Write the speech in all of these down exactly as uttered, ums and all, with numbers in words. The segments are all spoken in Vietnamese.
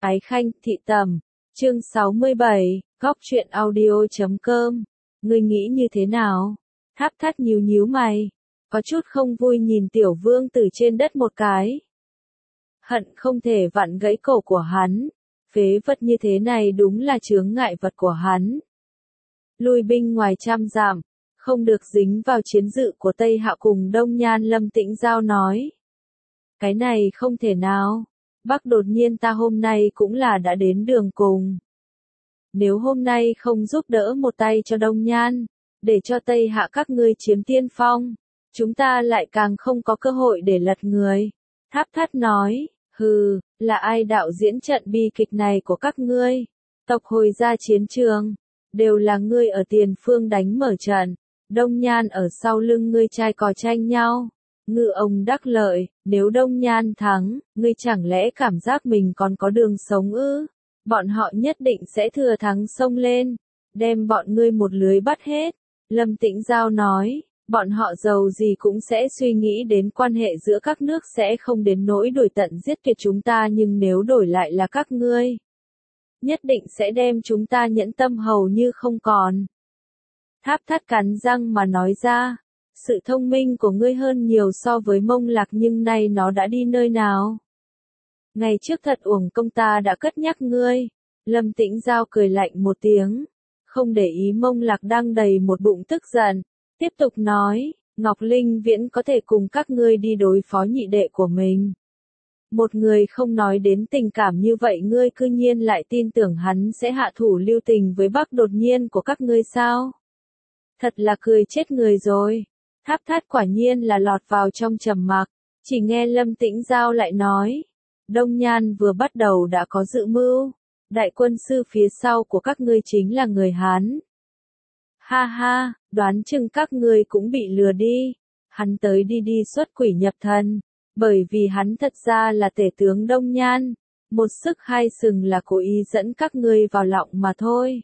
Ái Khanh, Thị Tầm, chương sáu mươi bảy, góc truyện audio chấm com. Ngươi nghĩ như thế nào? Tháp Thát nhíu nhíu mày, có chút không vui nhìn Tiểu Vương từ trên đất một cái. Hận không thể vặn gãy cổ của hắn, phế vật như thế này đúng là chướng ngại vật của hắn. Lui binh ngoài trăm dặm, không được dính vào chiến dự của Tây Hạo cùng Đông Nhan. Lâm Tĩnh Giao nói. Cái này không thể nào, Bắc đột nhiên ta hôm nay cũng là đã đến đường cùng. Nếu hôm nay không giúp đỡ một tay cho Đông Nhan, để cho Tây Hạ các ngươi chiếm tiên phong, chúng ta lại càng không có cơ hội để lật người. Tháp Thát nói, hừ, là ai đạo diễn trận bi kịch này của các ngươi? Tộc hồi ra chiến trường, đều là ngươi ở tiền phương đánh mở trận, Đông Nhan ở sau lưng ngươi trai cò tranh nhau. Ngư ông đắc lợi, nếu Đông Nhan thắng, ngươi chẳng lẽ cảm giác mình còn có đường sống ư? Bọn họ nhất định sẽ thừa thắng xông lên, đem bọn ngươi một lưới bắt hết. Lâm Tĩnh Giao nói, bọn họ giàu gì cũng sẽ suy nghĩ đến quan hệ giữa các nước sẽ không đến nỗi đuổi tận giết tuyệt chúng ta, nhưng nếu đổi lại là các ngươi, nhất định sẽ đem chúng ta nhẫn tâm hầu như không còn. Tháp Thát cắn răng mà nói ra. Sự thông minh của ngươi hơn nhiều so với Mông Lạc, nhưng nay nó đã đi nơi nào? Ngày trước thật uổng công ta đã cất nhắc ngươi. Lâm Tĩnh Giao cười lạnh một tiếng, không để ý Mông Lạc đang đầy một bụng tức giận, tiếp tục nói, Ngọc Linh Viễn có thể cùng các ngươi đi đối phó nhị đệ của mình. Một người không nói đến tình cảm như vậy, ngươi cư nhiên lại tin tưởng hắn sẽ hạ thủ lưu tình với Bắc đột nhiên của các ngươi sao? Thật là cười chết người rồi. Tháp Thát quả nhiên là lọt vào trong trầm mặc, chỉ nghe Lâm Tĩnh Giao lại nói, Đông Nhan vừa bắt đầu đã có dự mưu, đại quân sư phía sau của các ngươi chính là người Hán. Ha ha, đoán chừng các ngươi cũng bị lừa đi, hắn tới đi đi xuất quỷ nhập thần, bởi vì hắn thật ra là tể tướng Đông Nhan, một sức hai sừng là cố ý dẫn các ngươi vào lọng mà thôi.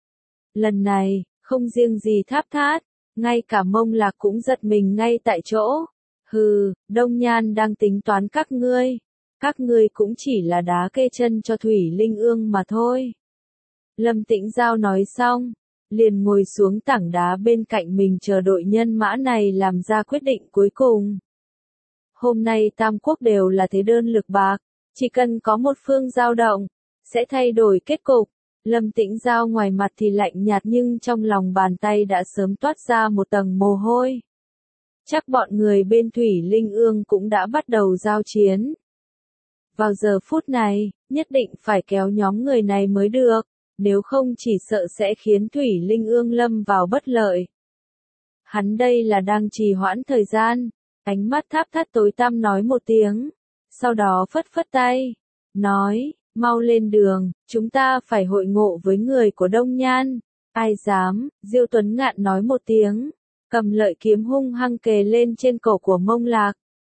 Lần này, không riêng gì Tháp Thát, ngay cả Mông Lạc cũng giật mình ngay tại chỗ. Hừ, Đông Nhan đang tính toán các ngươi. Các ngươi cũng chỉ là đá kê chân cho Thủy Linh Ương mà thôi. Lâm Tĩnh Giao nói xong, liền ngồi xuống tảng đá bên cạnh mình chờ đội nhân mã này làm ra quyết định cuối cùng. Hôm nay tam quốc đều là thế đơn lực bạc, chỉ cần có một phương dao động, sẽ thay đổi kết cục. Lâm Tĩnh Giao ngoài mặt thì lạnh nhạt nhưng trong lòng bàn tay đã sớm toát ra một tầng mồ hôi. Chắc bọn người bên Thủy Linh Ương cũng đã bắt đầu giao chiến. Vào giờ phút này, nhất định phải kéo nhóm người này mới được, nếu không chỉ sợ sẽ khiến Thủy Linh Ương lâm vào bất lợi. Hắn đây là đang trì hoãn thời gian, ánh mắt Tháp Thát tối tăm nói một tiếng, sau đó phất phất tay, nói, mau lên đường, chúng ta phải hội ngộ với người của Đông Nhan. Ai dám? Diêu Tuấn Ngạn nói một tiếng, cầm lợi kiếm hung hăng kề lên trên cổ của Mông Lạc.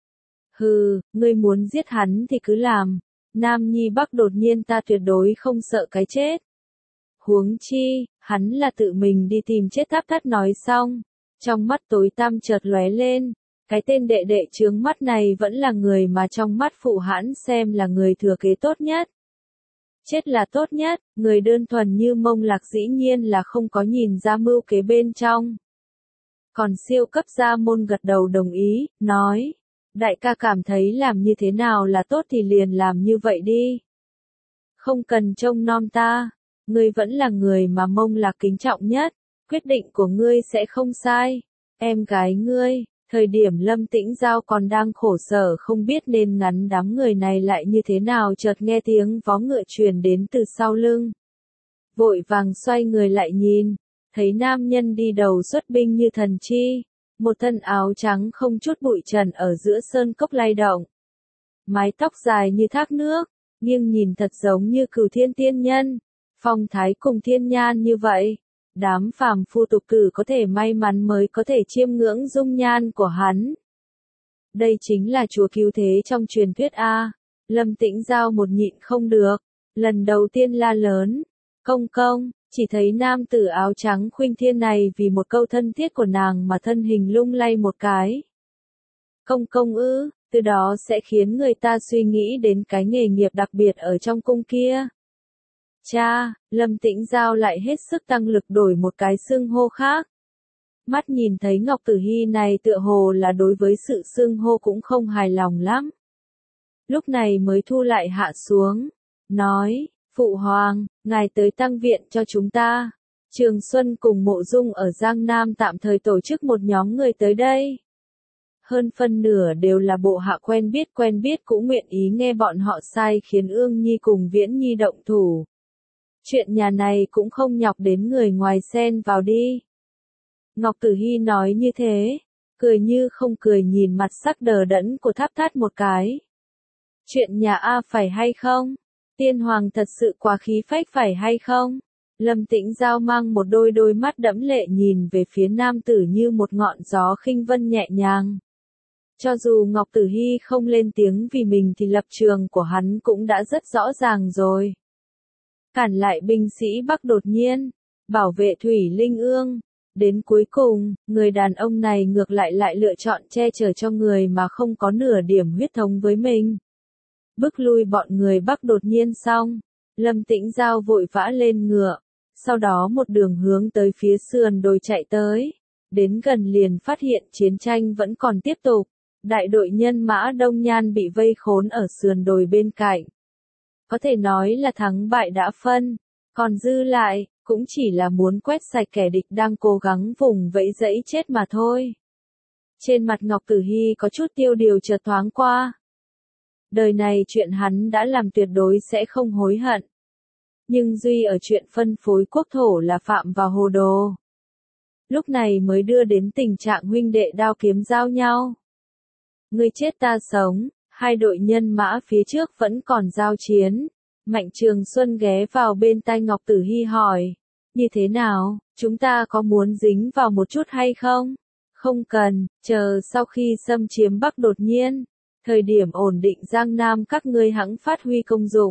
Hừ, ngươi muốn giết hắn thì cứ làm, Nam Nhi Bắc đột nhiên ta tuyệt đối không sợ cái chết. Huống chi, hắn là tự mình đi tìm chết. Tháp Thát nói xong, trong mắt tối tăm chợt lóe lên, cái tên đệ đệ chướng mắt này vẫn là người mà trong mắt phụ hãn xem là người thừa kế tốt nhất. Chết là tốt nhất, người đơn thuần như Mông Lạc dĩ nhiên là không có nhìn ra mưu kế bên trong. Còn siêu cấp gia môn gật đầu đồng ý, nói, đại ca cảm thấy làm như thế nào là tốt thì liền làm như vậy đi. Không cần trông nom ta, ngươi vẫn là người mà Mông Lạc kính trọng nhất, quyết định của ngươi sẽ không sai. Em gái ngươi, thời điểm Lâm Tĩnh Giao còn đang khổ sở không biết nên ngắn đám người này lại như thế nào, chợt nghe tiếng vó ngựa truyền đến từ sau lưng. Vội vàng xoay người lại nhìn, thấy nam nhân đi đầu xuất binh như thần chi, một thân áo trắng không chút bụi trần ở giữa sơn cốc lay động. Mái tóc dài như thác nước, nhưng nhìn thật giống như Cửu Thiên tiên nhân, phong thái cùng thiên nhan như vậy. Đám phàm phu tục tử có thể may mắn mới có thể chiêm ngưỡng dung nhan của hắn. Đây chính là chúa cứu thế trong truyền thuyết a. Lâm Tĩnh Giao một nhịn không được, lần đầu tiên la lớn, công công, chỉ thấy nam tử áo trắng khuynh thiên này vì một câu thân thiết của nàng mà thân hình lung lay một cái. Công công ư, từ đó sẽ khiến người ta suy nghĩ đến cái nghề nghiệp đặc biệt ở trong cung kia. Cha, Lâm Tĩnh Giao lại hết sức tăng lực đổi một cái xưng hô khác. Mắt nhìn thấy Ngọc Tử Hy này tựa hồ là đối với sự xưng hô cũng không hài lòng lắm. Lúc này mới thu lại hạ xuống, nói, Phụ Hoàng, ngài tới tăng viện cho chúng ta. Trường Xuân cùng Mộ Dung ở Giang Nam tạm thời tổ chức một nhóm người tới đây. Hơn phân nửa đều là bộ hạ quen biết quen biết cũng nguyện ý nghe bọn họ sai khiến Ương Nhi cùng Viễn Nhi động thủ. Chuyện nhà này cũng không nhọc đến người ngoài xen vào đi. Ngọc Tử Hy nói như thế, cười như không cười nhìn mặt sắc đờ đẫn của Tháp Thát một cái. Chuyện nhà A phải hay không? Tiên Hoàng thật sự quá khí phách phải hay không? Lâm Tĩnh Giao mang một đôi đôi mắt đẫm lệ nhìn về phía nam tử như một ngọn gió khinh vân nhẹ nhàng. Cho dù Ngọc Tử Hy không lên tiếng vì mình thì lập trường của hắn cũng đã rất rõ ràng rồi. Cản lại binh sĩ Bắc đột nhiên, bảo vệ Thủy Linh Ương. Đến cuối cùng, người đàn ông này ngược lại lại lựa chọn che chở cho người mà không có nửa điểm huyết thống với mình. Bức lui bọn người Bắc đột nhiên xong, Lâm Tĩnh Giao vội vã lên ngựa, sau đó một đường hướng tới phía sườn đồi chạy tới. Đến gần liền phát hiện chiến tranh vẫn còn tiếp tục, đại đội nhân mã Đông Nhan bị vây khốn ở sườn đồi bên cạnh. Có thể nói là thắng bại đã phân, còn dư lại, cũng chỉ là muốn quét sạch kẻ địch đang cố gắng vùng vẫy dẫy chết mà thôi. Trên mặt Ngọc Tử Hy có chút tiêu điều chợt thoáng qua. Đời này chuyện hắn đã làm tuyệt đối sẽ không hối hận. Nhưng duy ở chuyện phân phối quốc thổ là phạm vào hồ đồ. Lúc này mới đưa đến tình trạng huynh đệ đao kiếm giao nhau. Ngươi chết ta sống, hai đội nhân mã phía trước vẫn còn giao chiến. Mạnh Trường Xuân ghé vào bên tai Ngọc Tử Hy hỏi, như thế nào, chúng ta có muốn dính vào một chút hay không? Không cần, chờ sau khi xâm chiếm Bắc đột nhiên, thời điểm ổn định Giang Nam các ngươi hẵng phát huy công dụng.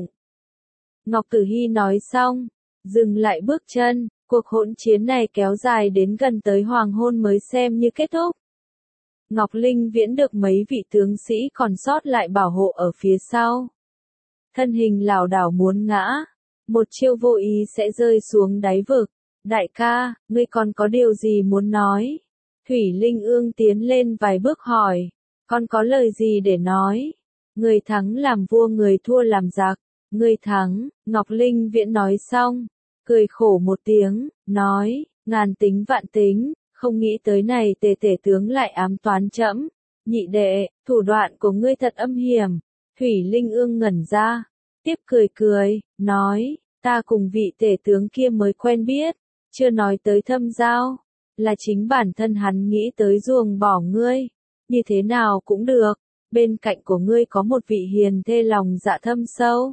Ngọc Tử Hy nói xong, dừng lại bước chân, cuộc hỗn chiến này kéo dài đến gần tới hoàng hôn mới xem như kết thúc. Ngọc Linh Viễn được mấy vị tướng sĩ còn sót lại bảo hộ ở phía sau. Thân hình lảo đảo muốn ngã, một chiêu vô ý sẽ rơi xuống đáy vực. Đại ca, ngươi còn có điều gì muốn nói? Thủy Linh Ương tiến lên vài bước hỏi, con có lời gì để nói? Người thắng làm vua người thua làm giặc. Người thắng, Ngọc Linh Viễn nói xong, cười khổ một tiếng, nói, ngàn tính vạn tính, không nghĩ tới này tề tể tướng lại ám toán trẫm. Nhị đệ, thủ đoạn của ngươi thật âm hiểm. Thủy Linh Ương ngẩn ra, tiếp cười cười, nói, ta cùng vị tể tướng kia mới quen biết, chưa nói tới thâm giao, là chính bản thân hắn nghĩ tới ruồng bỏ ngươi, như thế nào cũng được, bên cạnh của ngươi có một vị hiền thê lòng dạ thâm sâu.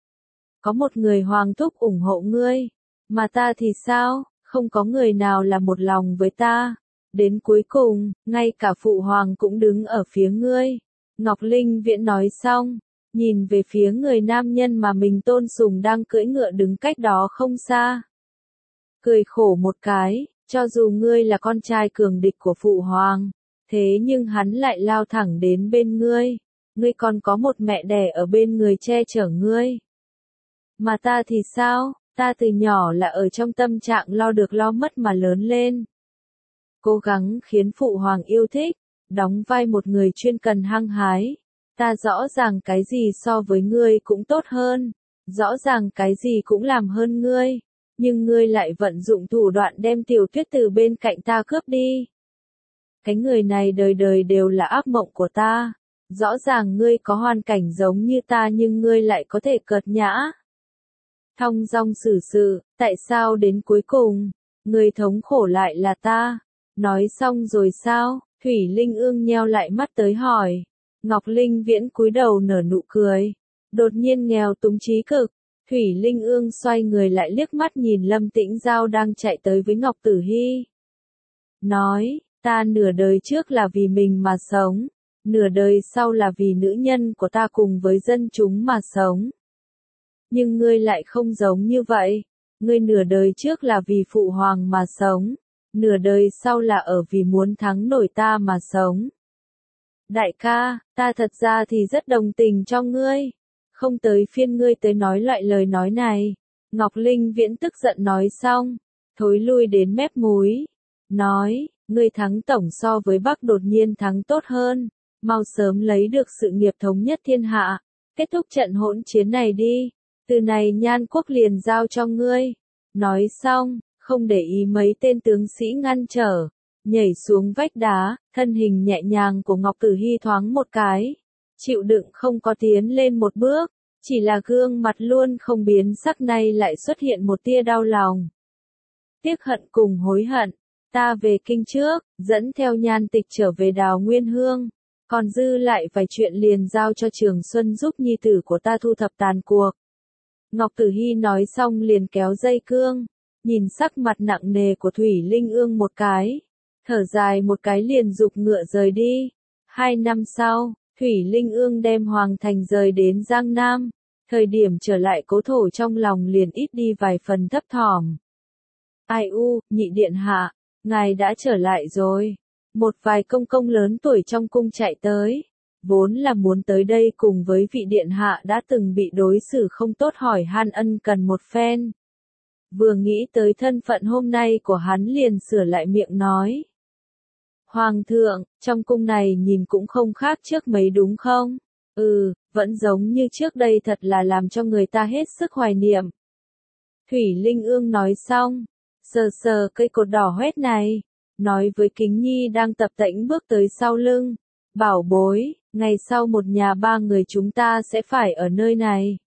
Có một người hoàng thúc ủng hộ ngươi, mà ta thì sao, không có người nào là một lòng với ta. Đến cuối cùng, ngay cả phụ hoàng cũng đứng ở phía ngươi. Ngọc Linh Viễn nói xong, nhìn về phía người nam nhân mà mình tôn sùng đang cưỡi ngựa đứng cách đó không xa. Cười khổ một cái, cho dù ngươi là con trai cường địch của phụ hoàng, thế nhưng hắn lại lao thẳng đến bên ngươi. Ngươi còn có một mẹ đẻ ở bên người che chở ngươi. Mà ta thì sao, ta từ nhỏ là ở trong tâm trạng lo được lo mất mà lớn lên. Cố gắng khiến phụ hoàng yêu thích, đóng vai một người chuyên cần hăng hái. Ta rõ ràng cái gì so với ngươi cũng tốt hơn, rõ ràng cái gì cũng làm hơn ngươi, nhưng ngươi lại vận dụng thủ đoạn đem Tiểu Tuyết từ bên cạnh ta cướp đi. Cái người này đời đời đều là ác mộng của ta, rõ ràng ngươi có hoàn cảnh giống như ta nhưng ngươi lại có thể cợt nhã. Thong dong xử sự, tại sao đến cuối cùng, người thống khổ lại là ta? Nói xong rồi sao? Thủy Linh Ương nheo lại mắt tới hỏi. Ngọc Linh Viễn cúi đầu nở nụ cười. Đột nhiên nghèo túng trí cực. Thủy Linh Ương xoay người lại liếc mắt nhìn Lâm Tĩnh Giao đang chạy tới với Ngọc Tử Hy. Nói, ta nửa đời trước là vì mình mà sống. Nửa đời sau là vì nữ nhân của ta cùng với dân chúng mà sống. Nhưng ngươi lại không giống như vậy. Ngươi nửa đời trước là vì phụ hoàng mà sống. Nửa đời sau là ở vì muốn thắng nổi ta mà sống. Đại ca, ta thật ra thì rất đồng tình cho ngươi. Không tới phiên ngươi tới nói loại lời nói này. Ngọc Linh Viễn tức giận nói xong, thối lui đến mép múi. Nói, ngươi thắng tổng so với Bắc đột nhiên thắng tốt hơn. Mau sớm lấy được sự nghiệp thống nhất thiên hạ. Kết thúc trận hỗn chiến này đi. Từ này Nhan Quốc liền giao cho ngươi. Nói xong, không để ý mấy tên tướng sĩ ngăn trở. Nhảy xuống vách đá, thân hình nhẹ nhàng của Ngọc Tử Hy thoáng một cái. Chịu đựng không có tiến lên một bước. Chỉ là gương mặt luôn không biến sắc này lại xuất hiện một tia đau lòng. Tiếc hận cùng hối hận. Ta về kinh trước, dẫn theo Nhan Tịch trở về Đào Nguyên Hương. Còn dư lại vài chuyện liền giao cho Trường Xuân giúp nhi tử của ta thu thập tàn cuộc. Ngọc Tử Hy nói xong liền kéo dây cương. Nhìn sắc mặt nặng nề của Thủy Linh Ương một cái. Thở dài một cái liền giục ngựa rời đi. Hai năm sau, Thủy Linh Ương đem Hoàng Thành rời đến Giang Nam. Thời điểm trở lại cố thổ trong lòng liền ít đi vài phần thấp thỏm. Ai u, nhị điện hạ, ngài đã trở lại rồi. Một vài công công lớn tuổi trong cung chạy tới. Vốn là muốn tới đây cùng với vị điện hạ đã từng bị đối xử không tốt hỏi han ân cần một phen. Vừa nghĩ tới thân phận hôm nay của hắn liền sửa lại miệng nói. Hoàng thượng, trong cung này nhìn cũng không khác trước mấy đúng không? Ừ, vẫn giống như trước đây thật là làm cho người ta hết sức hoài niệm. Thủy Linh Ương nói xong, sờ sờ cây cột đỏ hoét này, nói với Kính Nhi đang tập tễnh bước tới sau lưng. Bảo bối, ngày sau một nhà ba người chúng ta sẽ phải ở nơi này.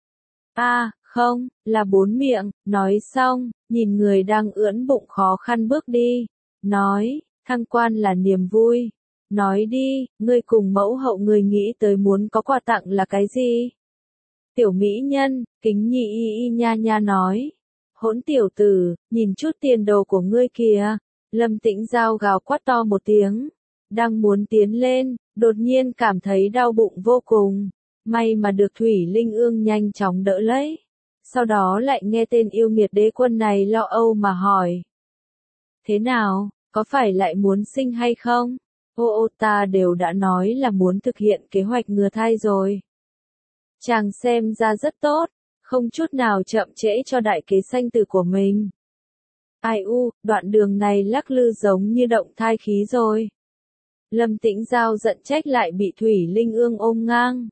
A, à, không, là bốn miệng, nói xong, nhìn người đang ưỡn bụng khó khăn bước đi, nói, thăng quan là niềm vui. Nói đi, ngươi cùng mẫu hậu người nghĩ tới muốn có quà tặng là cái gì? Tiểu mỹ nhân, Kính Nhi y y nha nha nói. Hỗn tiểu tử, nhìn chút tiền đồ của ngươi kìa. Lâm Tĩnh Giao gào quát to một tiếng. Đang muốn tiến lên, đột nhiên cảm thấy đau bụng vô cùng. May mà được Thủy Linh Ương nhanh chóng đỡ lấy. Sau đó lại nghe tên yêu nghiệt đế quân này lo âu mà hỏi. Thế nào, có phải lại muốn sinh hay không? Ô ô ta đều đã nói là muốn thực hiện kế hoạch ngừa thai rồi. Chàng xem ra rất tốt, không chút nào chậm trễ cho đại kế sanh tử của mình. Ai u, đoạn đường này lắc lư giống như động thai khí rồi. Lâm Tĩnh Giao giận trách lại bị Thủy Linh Ương ôm ngang.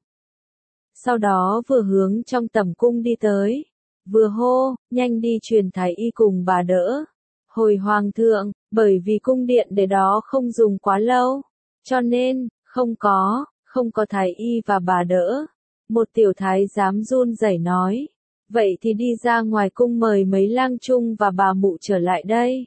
Sau đó vừa hướng trong tẩm cung đi tới, vừa hô, nhanh đi truyền thái y cùng bà đỡ. Hồi hoàng thượng, bởi vì cung điện để đó không dùng quá lâu, cho nên, không có, không có thái y và bà đỡ. Một tiểu thái giám run rẩy nói, vậy thì đi ra ngoài cung mời mấy lang trung và bà mụ trở lại đây.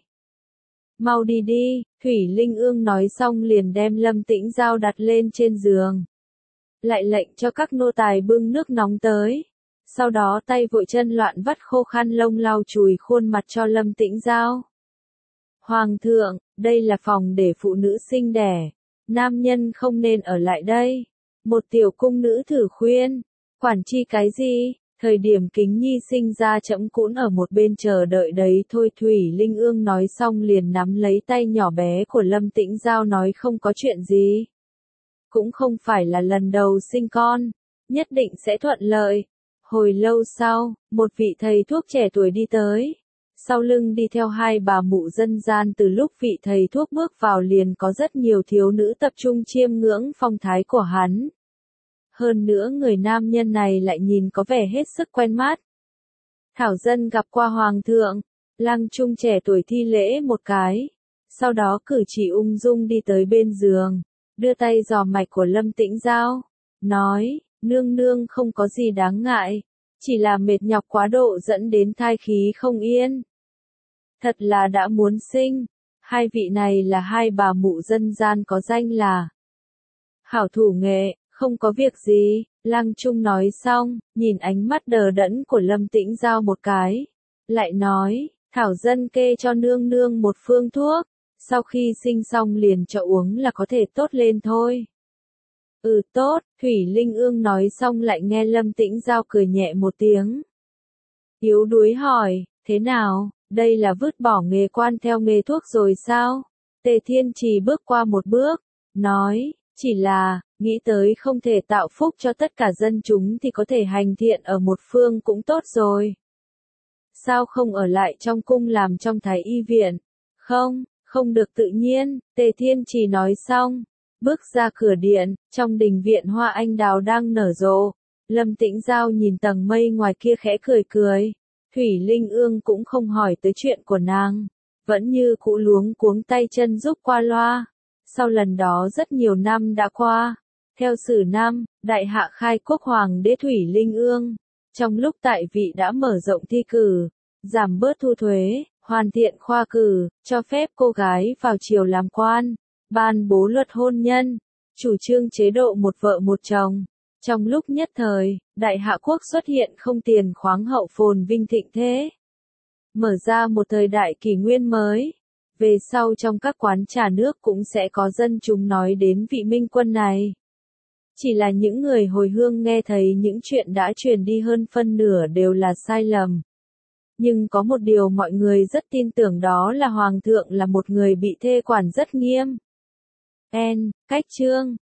Mau đi đi, Thủy Linh Ương nói xong liền đem Lâm Tĩnh Giao đặt lên trên giường. Lại lệnh cho các nô tài bưng nước nóng tới. Sau đó tay vội chân loạn vắt khô khăn lông lau chùi khuôn mặt cho Lâm Tĩnh Giao. Hoàng thượng, đây là phòng để phụ nữ sinh đẻ. Nam nhân không nên ở lại đây. Một tiểu cung nữ thử khuyên. Quản chi cái gì? Thời điểm Kính Nhi sinh ra trẫm cũng ở một bên chờ đợi đấy thôi. Thủy Linh Ương nói xong liền nắm lấy tay nhỏ bé của Lâm Tĩnh Giao nói không có chuyện gì. Cũng không phải là lần đầu sinh con. Nhất định sẽ thuận lợi. Hồi lâu sau, một vị thầy thuốc trẻ tuổi đi tới. Sau lưng đi theo hai bà mụ dân gian. Từ lúc vị thầy thuốc bước vào liền có rất nhiều thiếu nữ tập trung chiêm ngưỡng phong thái của hắn. Hơn nữa người nam nhân này lại nhìn có vẻ hết sức quen mắt. Thảo dân gặp qua hoàng thượng, lang trung trẻ tuổi thi lễ một cái. Sau đó cử chỉ ung dung đi tới bên giường, đưa tay dò mạch của Lâm Tĩnh Giao. Nói, nương nương không có gì đáng ngại, chỉ là mệt nhọc quá độ dẫn đến thai khí không yên. Thật là đã muốn sinh, hai vị này là hai bà mụ dân gian có danh là hảo thủ nghệ. Không có việc gì, Lăng Trung nói xong, nhìn ánh mắt đờ đẫn của Lâm Tĩnh Giao một cái. Lại nói, thảo dân kê cho nương nương một phương thuốc, sau khi sinh xong liền cho uống là có thể tốt lên thôi. Ừ tốt, Thủy Linh Ương nói xong lại nghe Lâm Tĩnh Giao cười nhẹ một tiếng. Yếu đuối hỏi, thế nào, đây là vứt bỏ nghề quan theo nghề thuốc rồi sao? Tề Thiên Trì bước qua một bước, nói, Chỉ là, nghĩ tới không thể tạo phúc cho tất cả dân chúng thì có thể hành thiện ở một phương cũng tốt rồi. Sao không ở lại trong cung làm trong thái y viện? Không, không được tự nhiên, Tề Thiên Trì nói xong. Bước ra cửa điện, trong đình viện hoa anh đào đang nở rộ. Lâm Tĩnh Giao nhìn tầng mây ngoài kia khẽ cười cười. Thủy Linh Ương cũng không hỏi tới chuyện của nàng. Vẫn như cũ luống cuống tay chân giúp qua loa. Sau lần đó rất nhiều năm đã qua. Theo sử năm, Đại Hạ khai quốc hoàng đế Thủy Linh Ương. Trong lúc tại vị đã mở rộng thi cử, giảm bớt thu thuế, hoàn thiện khoa cử, cho phép cô gái vào triều làm quan, ban bố luật hôn nhân, chủ trương chế độ một vợ một chồng. Trong lúc nhất thời, Đại Hạ quốc xuất hiện không tiền khoáng hậu phồn vinh thịnh thế. Mở ra một thời đại kỷ nguyên mới. Về sau trong các quán trà nước cũng sẽ có dân chúng nói đến vị minh quân này. Chỉ là những người hồi hương nghe thấy những chuyện đã truyền đi hơn phân nửa đều là sai lầm. Nhưng có một điều mọi người rất tin tưởng, đó là Hoàng thượng là một người bị thê quản rất nghiêm. N. Cách chương